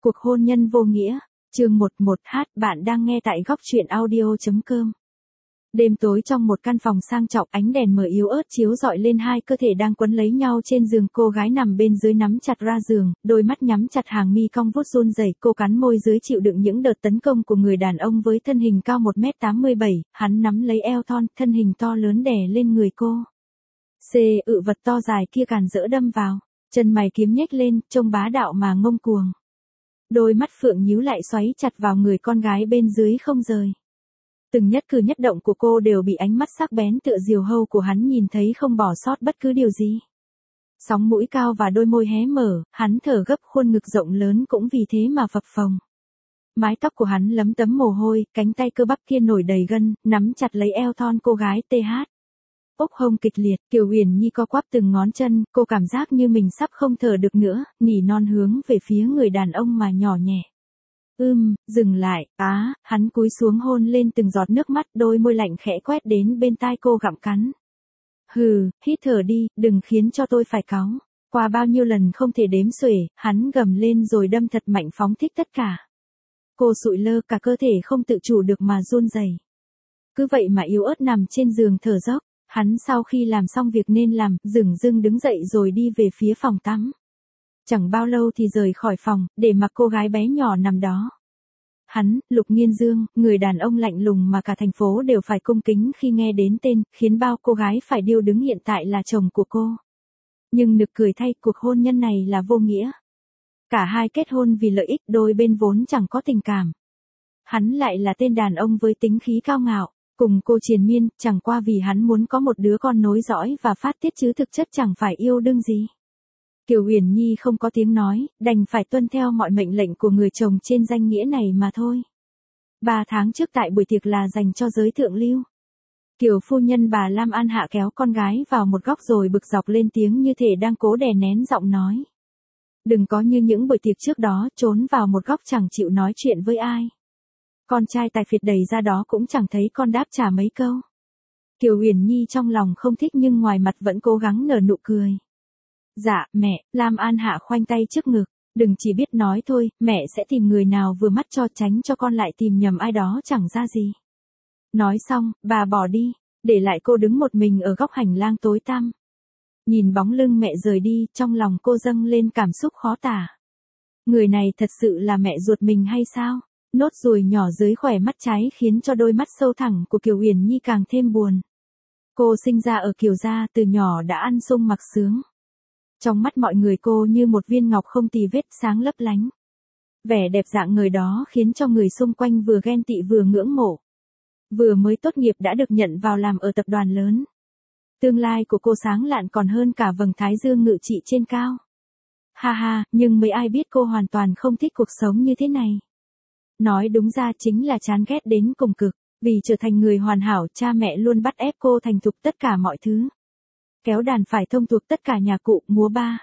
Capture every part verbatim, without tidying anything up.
Cuộc hôn nhân vô nghĩa, chương một một h bạn đang nghe tại góc truyện audio chấm com. Đêm tối trong một căn phòng sang trọng, ánh đèn mờ yếu ớt chiếu rọi lên hai cơ thể đang quấn lấy nhau trên giường. Cô gái nằm bên dưới nắm chặt ra giường, đôi mắt nhắm chặt, hàng mi cong vút run rẩy. Cô cắn môi dưới chịu đựng những đợt tấn công của người đàn ông với thân hình cao một mét tám mươi bảy, hắn nắm lấy eo thon, thân hình to lớn đè lên người cô. Xê ự vật to dài kia càn rỡ đâm vào, chân mày kiếm nhếch lên, trông bá đạo mà ngông cuồng. Đôi mắt phượng nhíu lại xoáy chặt vào người con gái bên dưới không rời. Từng nhất cử nhất động của cô đều bị ánh mắt sắc bén tựa diều hâu của hắn nhìn thấy không bỏ sót bất cứ điều gì. Sóng mũi cao và đôi môi hé mở, hắn thở gấp, khuôn ngực rộng lớn cũng vì thế mà phập phồng. Mái tóc của hắn lấm tấm mồ hôi, cánh tay cơ bắp kia nổi đầy gân, nắm chặt lấy eo thon cô gái tê hát. Ốc hông kịch liệt, Kiều Uyển Nhi co quắp từng ngón chân, cô cảm giác như mình sắp không thở được nữa, nỉ non hướng về phía người đàn ông mà nhỏ nhẹ. Ưm, dừng lại, á, hắn cúi xuống hôn lên từng giọt nước mắt, đôi môi lạnh khẽ quét đến bên tai cô gặm cắn. Hừ, hít thở đi, đừng khiến cho tôi phải cáu. Qua bao nhiêu lần không thể đếm xuể, hắn gầm lên rồi đâm thật mạnh phóng thích tất cả. Cô sụi lơ, cả cơ thể không tự chủ được mà run rẩy. Cứ vậy mà yếu ớt nằm trên giường thở dốc. Hắn sau khi làm xong việc nên làm, dửng dưng đứng dậy rồi đi về phía phòng tắm. Chẳng bao lâu thì rời khỏi phòng, để mặc cô gái bé nhỏ nằm đó. Hắn, Lục Nghiên Dương, người đàn ông lạnh lùng mà cả thành phố đều phải cung kính khi nghe đến tên, khiến bao cô gái phải điêu đứng hiện tại là chồng của cô. Nhưng nực cười thay, cuộc hôn nhân này là vô nghĩa. Cả hai kết hôn vì lợi ích, đôi bên vốn chẳng có tình cảm. Hắn lại là tên đàn ông với tính khí cao ngạo. Cùng cô triền miên, chẳng qua vì hắn muốn có một đứa con nối dõi và phát tiết chứ thực chất chẳng phải yêu đương gì. Kiều Uyển Nhi không có tiếng nói, đành phải tuân theo mọi mệnh lệnh của người chồng trên danh nghĩa này mà thôi. Ba tháng trước tại buổi tiệc là dành cho giới thượng lưu. Kiều phu nhân bà Lam An Hạ kéo con gái vào một góc rồi bực dọc lên tiếng như thể đang cố đè nén giọng nói. Đừng có như những buổi tiệc trước đó, trốn vào một góc chẳng chịu nói chuyện với ai. Con trai tài phiệt đầy ra đó cũng chẳng thấy con đáp trả mấy câu. Kiều Uyển Nhi trong lòng không thích nhưng ngoài mặt vẫn cố gắng nở nụ cười. Dạ, mẹ, Lam An Hạ khoanh tay trước ngực, đừng chỉ biết nói thôi, mẹ sẽ tìm người nào vừa mắt cho, tránh cho con lại tìm nhầm ai đó chẳng ra gì. Nói xong, bà bỏ đi, để lại cô đứng một mình ở góc hành lang tối tăm. Nhìn bóng lưng mẹ rời đi, trong lòng cô dâng lên cảm xúc khó tả. Người này thật sự là mẹ ruột mình hay sao? Nốt ruồi nhỏ dưới khóe mắt trái khiến cho đôi mắt sâu thẳm của Kiều Uyển Nhi càng thêm buồn. Cô sinh ra ở Kiều gia, từ nhỏ đã ăn sung mặc sướng. Trong mắt mọi người cô như một viên ngọc không tì vết, sáng lấp lánh. Vẻ đẹp dạng người đó khiến cho người xung quanh vừa ghen tị vừa ngưỡng mộ. Vừa mới tốt nghiệp đã được nhận vào làm ở tập đoàn lớn. Tương lai của cô sáng lạn còn hơn cả vầng thái dương ngự trị trên cao. Ha ha, nhưng mấy ai biết cô hoàn toàn không thích cuộc sống như thế này. Nói đúng ra chính là chán ghét đến cùng cực, vì trở thành người hoàn hảo, cha mẹ luôn bắt ép cô thành thục tất cả mọi thứ. Kéo đàn phải thông thuộc tất cả nhạc cụ, múa ba.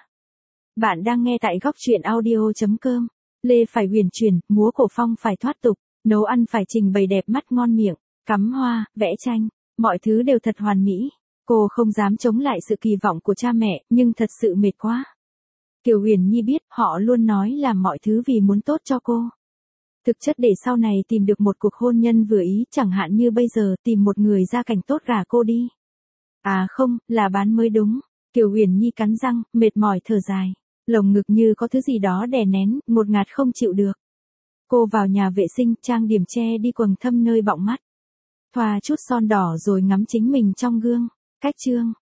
Bạn đang nghe tại góc truyện audio chấm com. Lê phải huyền chuyển, múa cổ phong phải thoát tục, nấu ăn phải trình bày đẹp mắt ngon miệng, cắm hoa, vẽ tranh, mọi thứ đều thật hoàn mỹ. Cô không dám chống lại sự kỳ vọng của cha mẹ, nhưng thật sự mệt quá. Kiều Uyển Nhi biết, họ luôn nói làm mọi thứ vì muốn tốt cho cô. Thực chất để sau này tìm được một cuộc hôn nhân vừa ý, chẳng hạn như bây giờ tìm một người gia cảnh tốt gả cô đi. À không, là bán mới đúng. Kiều Uyển Nhi cắn răng, mệt mỏi thở dài. Lồng ngực như có thứ gì đó đè nén, ngột ngạt không chịu được. Cô vào nhà vệ sinh, trang điểm che đi quầng thâm nơi bọng mắt. Thoa chút son đỏ rồi ngắm chính mình trong gương. Cách chương.